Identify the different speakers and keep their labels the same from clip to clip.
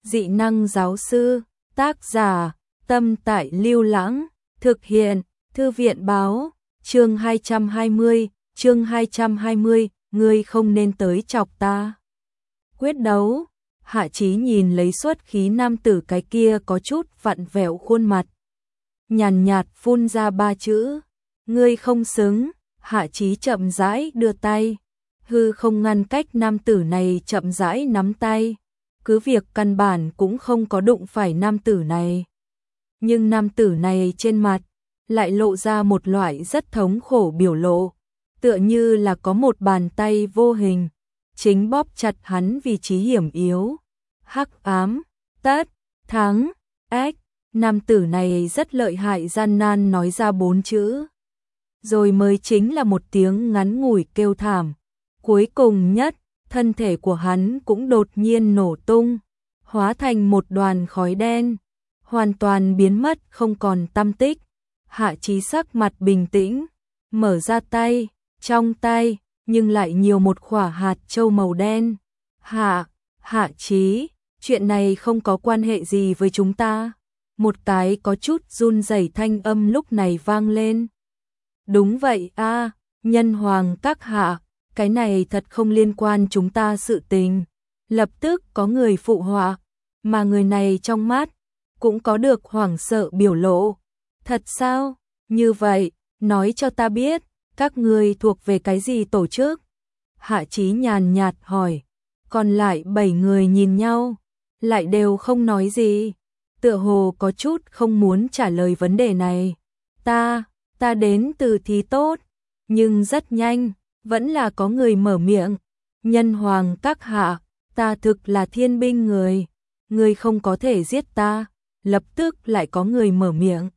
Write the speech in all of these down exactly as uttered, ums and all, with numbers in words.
Speaker 1: Dị năng giáo sư, tác giả, Tâm Tại Lưu Lãng, thực hiện, Thư viện báo, chương hai trăm hai mươi, chương hai trăm hai mươi, ngươi không nên tới chọc ta. Quyết đấu, Hạ Chí nhìn lấy xuất khí nam tử cái kia có chút vặn vẹo khuôn mặt. Nhàn nhạt phun ra ba chữ, ngươi không xứng. Hạ Chí chậm rãi đưa tay, hư không ngăn cách nam tử này chậm rãi nắm tay, cứ việc căn bản cũng không có đụng phải nam tử này. Nhưng nam tử này trên mặt lại lộ ra một loại rất thống khổ biểu lộ, tựa như là có một bàn tay vô hình chính bóp chặt hắn vị trí hiểm yếu. Hắc ám, tất, thắng, ách. Nam tử này rất lợi hại, gian nan nói ra bốn chữ, rồi mới chính là một tiếng ngắn ngủi kêu thảm. Cuối cùng nhất, thân thể của hắn cũng đột nhiên nổ tung, hóa thành một đoàn khói đen, hoàn toàn biến mất không còn tăm tích. Hạ Chí sắc mặt bình tĩnh, mở ra tay, trong tay nhưng lại nhiều một quả hạt châu màu đen. Hạ, Hạ Chí, chuyện này không có quan hệ gì với chúng ta. Một cái có chút run rẩy thanh âm lúc này vang lên. Đúng vậy a, Nhân Hoàng các hạ, cái này thật không liên quan chúng ta sự tình. Lập tức có người phụ họa, mà người này trong mắt cũng có được hoảng sợ biểu lộ. Thật sao? Như vậy, nói cho ta biết, các ngươi thuộc về cái gì tổ chức? Hạ Chí nhàn nhạt hỏi. Còn lại bảy người nhìn nhau, lại đều không nói gì, tựa hồ có chút không muốn trả lời vấn đề này. Ta, ta đến từ Thí Tốt. Nhưng rất nhanh, vẫn là có người mở miệng. Nhân Hoàng các hạ, ta thực là thiên binh người, người không có thể giết ta. Lập tức lại có người mở miệng.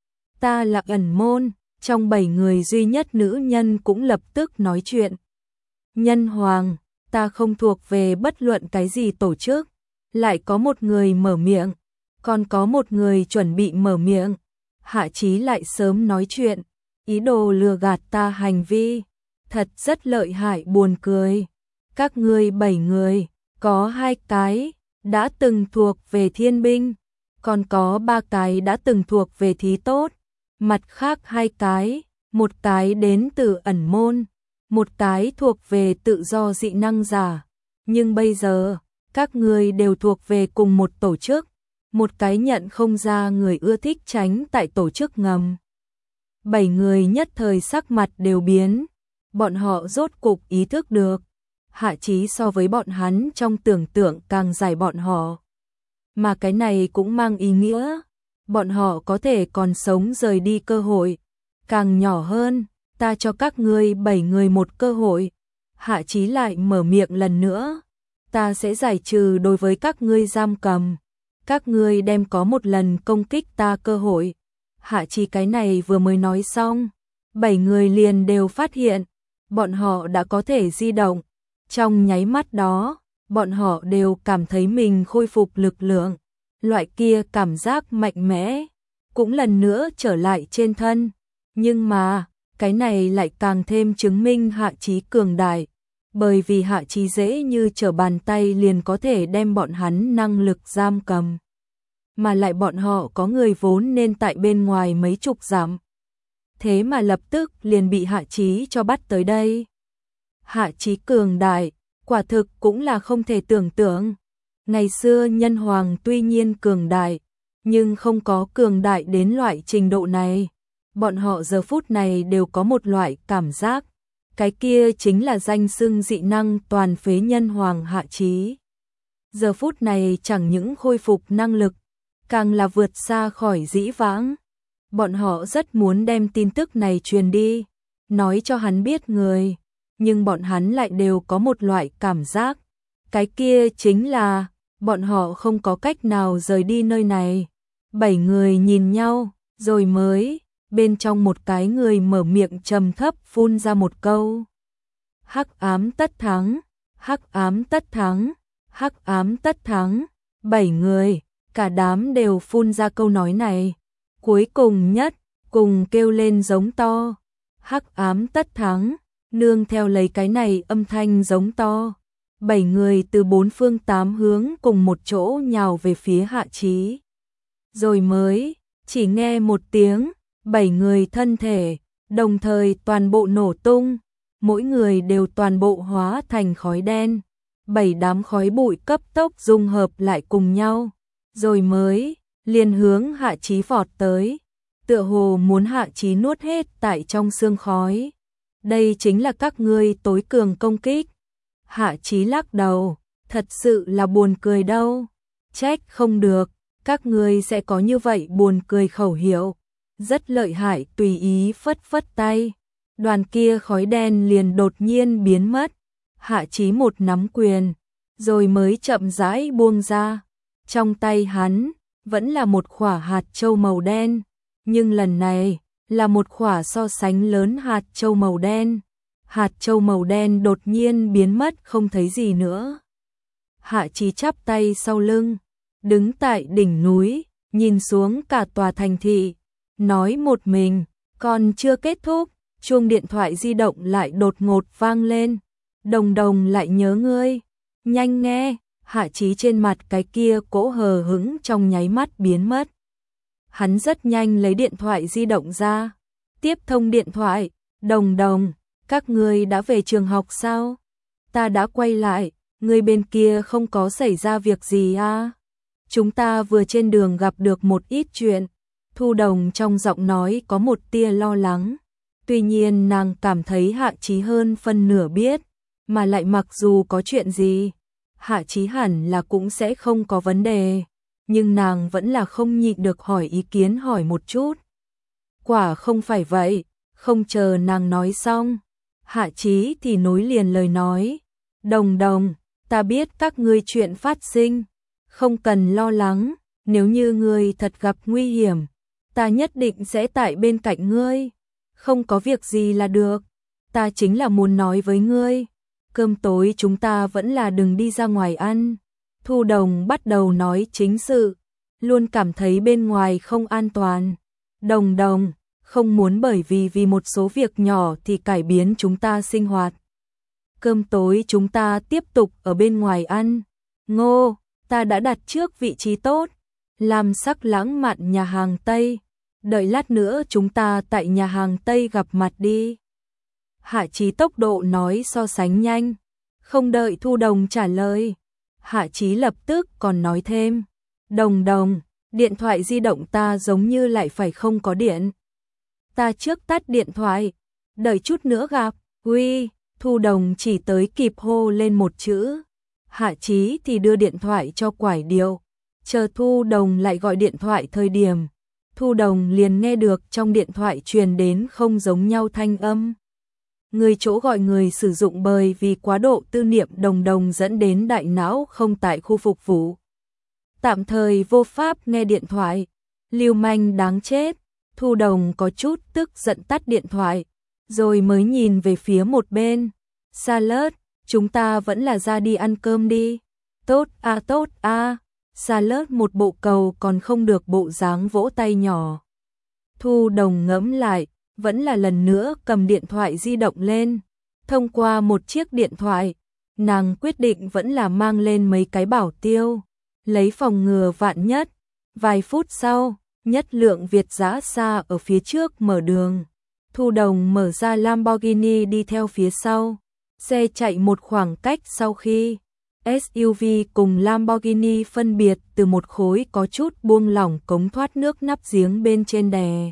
Speaker 1: Ta là ẩn môn. Trong bảy người duy nhất nữ nhân cũng lập tức nói chuyện. Nhân Hoàng, ta không thuộc về bất luận cái gì tổ chức. Lại có một người mở miệng, còn có một người chuẩn bị mở miệng. Hạ Chí lại sớm nói chuyện, ý đồ lừa gạt ta hành vi, thật rất lợi hại buồn cười. Các ngươi bảy người, có hai cái đã từng thuộc về thiên binh, còn có ba cái đã từng thuộc về Thí Tốt. Mặt khác hai cái, một cái đến từ ẩn môn, một cái thuộc về tự do dị năng giả. Nhưng bây giờ, các ngươi đều thuộc về cùng một tổ chức, một cái nhận không ra người ưa thích tránh tại tổ chức ngầm. Bảy người nhất thời sắc mặt đều biến, bọn họ rốt cục ý thức được, Hạ Chí so với bọn hắn trong tưởng tượng càng giải bọn họ. Mà cái này cũng mang ý nghĩa, bọn họ có thể còn sống rời đi cơ hội, càng nhỏ hơn, ta cho các ngươi bảy người một cơ hội. Hạ Chí lại mở miệng lần nữa. Ta sẽ giải trừ đối với các ngươi giam cầm. Các ngươi đem có một lần công kích ta cơ hội. Hạ Chí cái này vừa mới nói xong, bảy người liền đều phát hiện, bọn họ đã có thể di động. Trong nháy mắt đó, bọn họ đều cảm thấy mình khôi phục lực lượng. Loại kia cảm giác mạnh mẽ, cũng lần nữa trở lại trên thân. Nhưng mà, cái này lại càng thêm chứng minh Hạ Chí cường đại. Bởi vì Hạ Chí dễ như trở bàn tay liền có thể đem bọn hắn năng lực giam cầm. Mà lại bọn họ có người vốn nên tại bên ngoài mấy chục dặm. Thế mà lập tức liền bị Hạ Chí cho bắt tới đây. Hạ Chí cường đại, quả thực cũng là không thể tưởng tượng. Ngày xưa Nhân Hoàng tuy nhiên cường đại, nhưng không có cường đại đến loại trình độ này. Bọn họ giờ phút này đều có một loại cảm giác. Cái kia chính là danh xưng dị năng toàn phế Nhân Hoàng Hạ Chí. Giờ phút này chẳng những khôi phục năng lực, càng là vượt xa khỏi dĩ vãng. Bọn họ rất muốn đem tin tức này truyền đi, nói cho hắn biết người. Nhưng bọn hắn lại đều có một loại cảm giác. Cái kia chính là, bọn họ không có cách nào rời đi nơi này. Bảy người nhìn nhau, rồi mới, bên trong một cái người mở miệng trầm thấp phun ra một câu. Hắc ám tất thắng, hắc ám tất thắng, hắc ám tất thắng. Bảy người, cả đám đều phun ra câu nói này. Cuối cùng nhất, cùng kêu lên giống to. Hắc ám tất thắng, nương theo lấy cái này âm thanh giống to. bảy người từ bốn phương tám hướng cùng một chỗ nhào về phía Hạ Chí. Rồi mới, chỉ nghe một tiếng, bảy người thân thể, đồng thời toàn bộ nổ tung, mỗi người đều toàn bộ hóa thành khói đen. Bảy đám khói bụi cấp tốc dung hợp lại cùng nhau, rồi mới, liền hướng Hạ Chí vọt tới, tựa hồ muốn Hạ Chí nuốt hết tại trong sương khói. Đây chính là các ngươi tối cường công kích. Hạ Chí lắc đầu, thật sự là buồn cười đâu. Trách không được, các ngươi sẽ có như vậy buồn cười khẩu hiệu. Rất lợi hại, tùy ý phất phất tay. Đoàn kia khói đen liền đột nhiên biến mất. Hạ Chí một nắm quyền, rồi mới chậm rãi buông ra. Trong tay hắn, vẫn là một quả hạt châu màu đen. Nhưng lần này, là một quả so sánh lớn hạt châu màu đen. Hạt châu màu đen đột nhiên biến mất không thấy gì nữa. Hạ Chí chắp tay sau lưng, đứng tại đỉnh núi, nhìn xuống cả tòa thành thị, nói một mình, còn chưa kết thúc, chuông điện thoại di động lại đột ngột vang lên. Đồng Đồng lại nhớ ngươi, nhanh nghe. Hạ Chí trên mặt cái kia cỗ hờ hững trong nháy mắt biến mất. Hắn rất nhanh lấy điện thoại di động ra, tiếp thông điện thoại. Đồng Đồng, các ngươi đã về trường học sao? Ta đã quay lại, người bên kia không có xảy ra việc gì à? Chúng ta vừa trên đường gặp được một ít chuyện. Thu Đồng trong giọng nói có một tia lo lắng. Tuy nhiên nàng cảm thấy Hạ Chí hơn phân nửa biết, mà lại mặc dù có chuyện gì, Hạ Chí hẳn là cũng sẽ không có vấn đề, nhưng nàng vẫn là không nhịn được hỏi ý kiến hỏi một chút. Quả không phải vậy, không chờ nàng nói xong, Hạ Chí thì nối liền lời nói. Đồng Đồng, ta biết các ngươi chuyện phát sinh, không cần lo lắng, nếu như ngươi thật gặp nguy hiểm, ta nhất định sẽ tại bên cạnh ngươi, không có việc gì là được. Ta chính là muốn nói với ngươi, cơm tối chúng ta vẫn là đừng đi ra ngoài ăn. Thu Đồng bắt đầu nói chính sự, luôn cảm thấy bên ngoài không an toàn. Đồng Đồng, không muốn bởi vì vì một số việc nhỏ thì cải biến chúng ta sinh hoạt. Cơm tối chúng ta tiếp tục ở bên ngoài ăn. Ngô, ta đã đặt trước vị trí tốt, làm sắc lãng mạn nhà hàng Tây. Đợi lát nữa chúng ta tại nhà hàng Tây gặp mặt đi. Hạ Chí tốc độ nói so sánh nhanh, không đợi Thu Đồng trả lời. Hạ Chí lập tức còn nói thêm. Đồng Đồng, điện thoại di động ta giống như lại phải không có điện. Ta trước tắt điện thoại, đợi chút nữa gặp. Uy, Thu Đồng chỉ tới kịp hô lên một chữ. Hạ Chí thì đưa điện thoại cho quải điệu. Chờ Thu Đồng lại gọi điện thoại thời điểm, Thu Đồng liền nghe được trong điện thoại truyền đến không giống nhau thanh âm. Người chỗ gọi người sử dụng bởi vì quá độ tư niệm Đồng Đồng dẫn đến đại não không tại khu phục vụ. Tạm thời vô pháp nghe điện thoại. Lưu manh đáng chết. Thu Đồng có chút tức giận tắt điện thoại, rồi mới nhìn về phía một bên. Salad, chúng ta vẫn là ra đi ăn cơm đi. Tốt a tốt a. Salad một bộ cầu còn không được bộ dáng vỗ tay nhỏ. Thu Đồng ngẫm lại, vẫn là lần nữa cầm điện thoại di động lên. Thông qua một chiếc điện thoại, nàng quyết định vẫn là mang lên mấy cái bảo tiêu, lấy phòng ngừa vạn nhất. Vài phút sau, nhất lượng Việt dã xa ở phía trước mở đường. Thu Đồng mở ra Lamborghini đi theo phía sau. Xe chạy một khoảng cách sau khi ét u vê cùng Lamborghini phân biệt từ một khối có chút buông lỏng cống thoát nước nắp giếng bên trên đè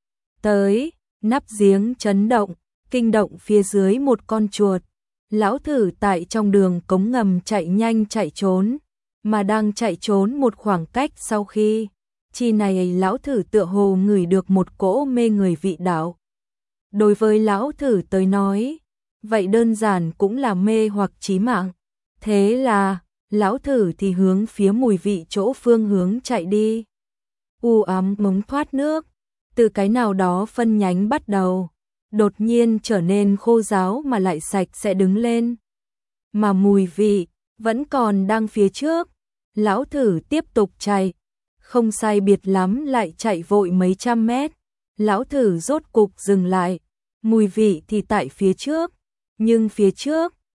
Speaker 1: tới, nắp giếng chấn động, kinh động phía dưới một con chuột. Lão thử tại trong đường cống ngầm chạy nhanh chạy trốn, mà đang chạy trốn một khoảng cách sau khi, chi này lão thử tựa hồ ngửi được một cỗ mê người vị đạo. Đối với lão thử tới nói, vậy đơn giản cũng là mê hoặc chí mạng. Thế là, lão thử thì hướng phía mùi vị chỗ phương hướng chạy đi. U ám mống thoát nước, từ cái nào đó phân nhánh bắt đầu, đột nhiên trở nên khô ráo mà lại sạch sẽ đứng lên. Mà mùi vị, vẫn còn đang phía trước. Lão thử tiếp tục chạy, không sai biệt lắm lại chạy vội mấy trăm mét. Lão thử rốt cục dừng lại, mùi vị thì tại phía trước, nhưng phía trước,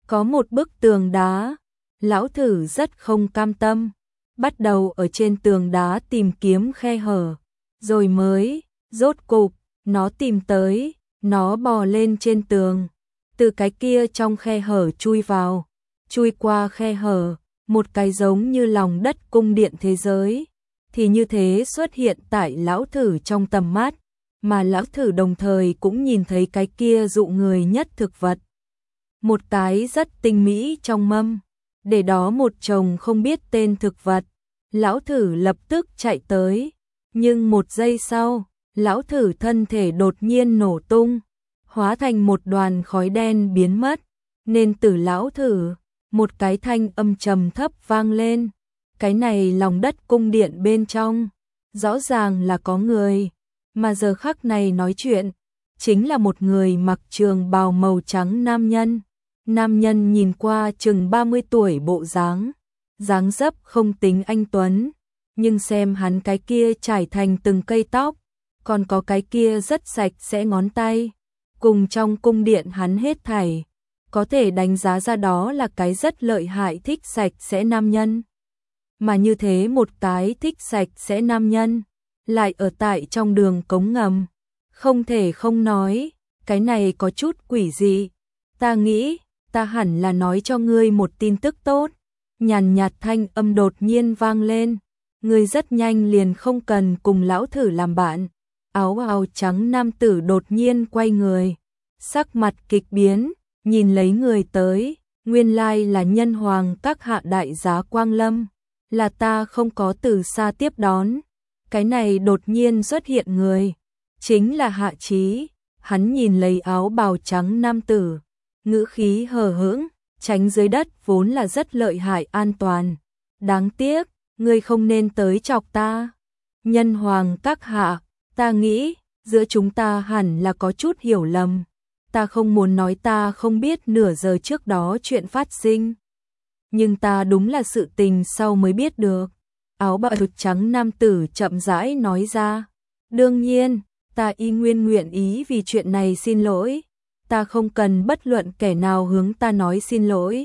Speaker 1: có một bức tường đá, lão thử rất không cam tâm, bắt đầu ở trên tường đá tìm kiếm khe hở, rồi mới, rốt cục, nó tìm tới, nó bò lên trên tường, từ cái kia trong khe hở chui vào, chui qua khe hở, một cái giống như lòng đất cung điện thế giới, thì như thế xuất hiện tại lão thử trong tầm mắt, mà lão thử đồng thời cũng nhìn thấy cái kia dụ người nhất thực vật. Một cái rất tinh mỹ trong mâm, để đó một chồng không biết tên thực vật, lão thử lập tức chạy tới, nhưng một giây sau, lão thử thân thể đột nhiên nổ tung, hóa thành một đoàn khói đen biến mất, nên từ lão thử, một cái thanh âm trầm thấp vang lên, cái này lòng đất cung điện bên trong, rõ ràng là có người, mà giờ khắc này nói chuyện, chính là một người mặc trường bào màu trắng nam nhân. Nam nhân nhìn qua chừng ba mươi tuổi bộ dáng, dáng dấp không tính anh tuấn, nhưng xem hắn cái kia trải thành từng cây tóc, còn có cái kia rất sạch sẽ ngón tay, cùng trong cung điện hắn hết thảy, có thể đánh giá ra đó là cái rất lợi hại thích sạch sẽ nam nhân. Mà như thế một cái thích sạch sẽ nam nhân, lại ở tại trong đường cống ngầm, không thể không nói, cái này có chút quỷ dị. Ta nghĩ, ta hẳn là nói cho ngươi một tin tức tốt. Nhàn nhạt thanh âm đột nhiên vang lên, ngươi rất nhanh liền không cần cùng lão thử làm bạn. Áo bào trắng nam tử đột nhiên quay người, sắc mặt kịch biến, nhìn lấy người tới, nguyên lai là nhân hoàng các hạ đại giá Quang Lâm, là ta không có từ xa tiếp đón. Cái này đột nhiên xuất hiện người, chính là Hạ Chí. Hắn nhìn lấy áo bào trắng nam tử, ngữ khí hờ hững, tránh dưới đất vốn là rất lợi hại an toàn. Đáng tiếc, ngươi không nên tới chọc ta. Nhân hoàng các hạ, ta nghĩ, giữa chúng ta hẳn là có chút hiểu lầm. Ta không muốn nói ta không biết nửa giờ trước đó chuyện phát sinh. Nhưng ta đúng là sự tình sau mới biết được. Áo bào trắng nam tử chậm rãi nói ra. Đương nhiên, ta y nguyên nguyện ý vì chuyện này xin lỗi. Ta không cần bất luận kẻ nào hướng ta nói xin lỗi.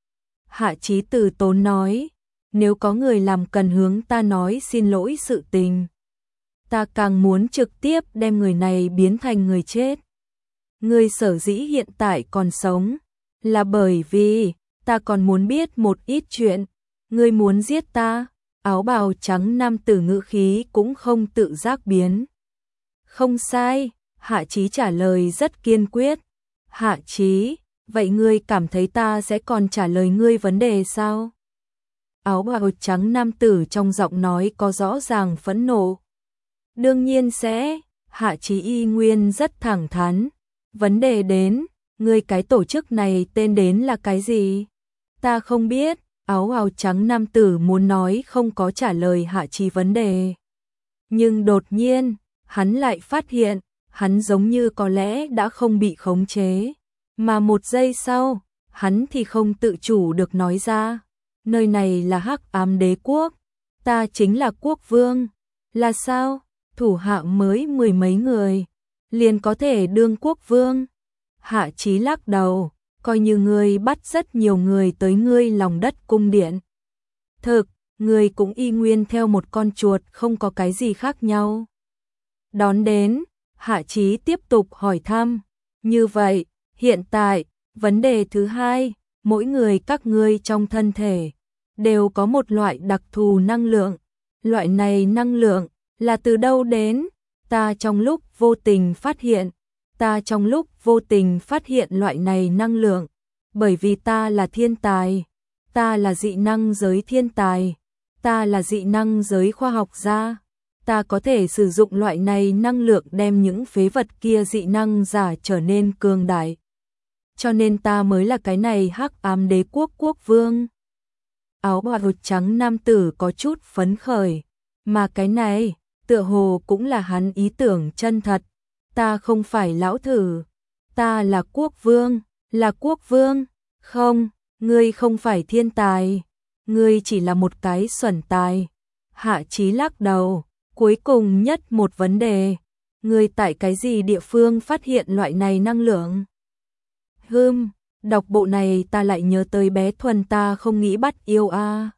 Speaker 1: Hạ Chí từ tốn nói, nếu có người làm cần hướng ta nói xin lỗi sự tình, ta càng muốn trực tiếp đem người này biến thành người chết. Ngươi sở dĩ hiện tại còn sống, là bởi vì, ta còn muốn biết một ít chuyện, ngươi muốn giết ta. Áo bào trắng nam tử ngữ khí cũng không tự giác biến. Không sai, Hạ Chí trả lời rất kiên quyết. Hạ Chí, vậy ngươi cảm thấy ta sẽ còn trả lời ngươi vấn đề sao? Áo bào trắng nam tử trong giọng nói có rõ ràng phẫn nộ. Đương nhiên sẽ, Hạ Chí y nguyên rất thẳng thắn. Vấn đề đến, ngươi cái tổ chức này tên đến là cái gì? Ta không biết. Áo bào trắng nam tử muốn nói không có trả lời Hạ Chí vấn đề. Nhưng đột nhiên, hắn lại phát hiện, hắn giống như có lẽ đã không bị khống chế. Mà một giây sau, hắn thì không tự chủ được nói ra. Nơi này là Hắc Ám Đế Quốc. Ta chính là quốc vương. Là sao? Thủ hạ mới mười mấy người, liền có thể đương quốc vương. Hạ Chí lắc đầu. Coi như ngươi bắt rất nhiều người tới ngươi lòng đất cung điện. Thực, ngươi cũng y nguyên theo một con chuột không có cái gì khác nhau. Đón đến, Hạ Chí tiếp tục hỏi thăm. Như vậy, hiện tại, vấn đề thứ hai, mỗi người các ngươi trong thân thể, đều có một loại đặc thù năng lượng. Loại này năng lượng, là từ đâu đến? Ta trong lúc vô tình phát hiện. Ta trong lúc vô tình phát hiện loại này năng lượng, bởi vì ta là thiên tài, ta là dị năng giới thiên tài, ta là dị năng giới khoa học gia, ta có thể sử dụng loại này năng lượng đem những phế vật kia dị năng giả trở nên cường đại. Cho nên ta mới là cái này Hắc Ám Đế Quốc quốc vương. Áo bào trắng nam tử có chút phấn khởi, mà cái này, tựa hồ cũng là hắn ý tưởng chân thật. Ta không phải lão thử, ta là quốc vương, là quốc vương. Không, ngươi không phải thiên tài, ngươi chỉ là một cái xuẩn tài. Hạ Chí lắc đầu. Cuối cùng nhất một vấn đề, ngươi tại cái gì địa phương phát hiện loại này năng lượng? Hừm, Đọc bộ này ta lại nhớ tới bé Thuần ta không nghĩ bắt yêu a.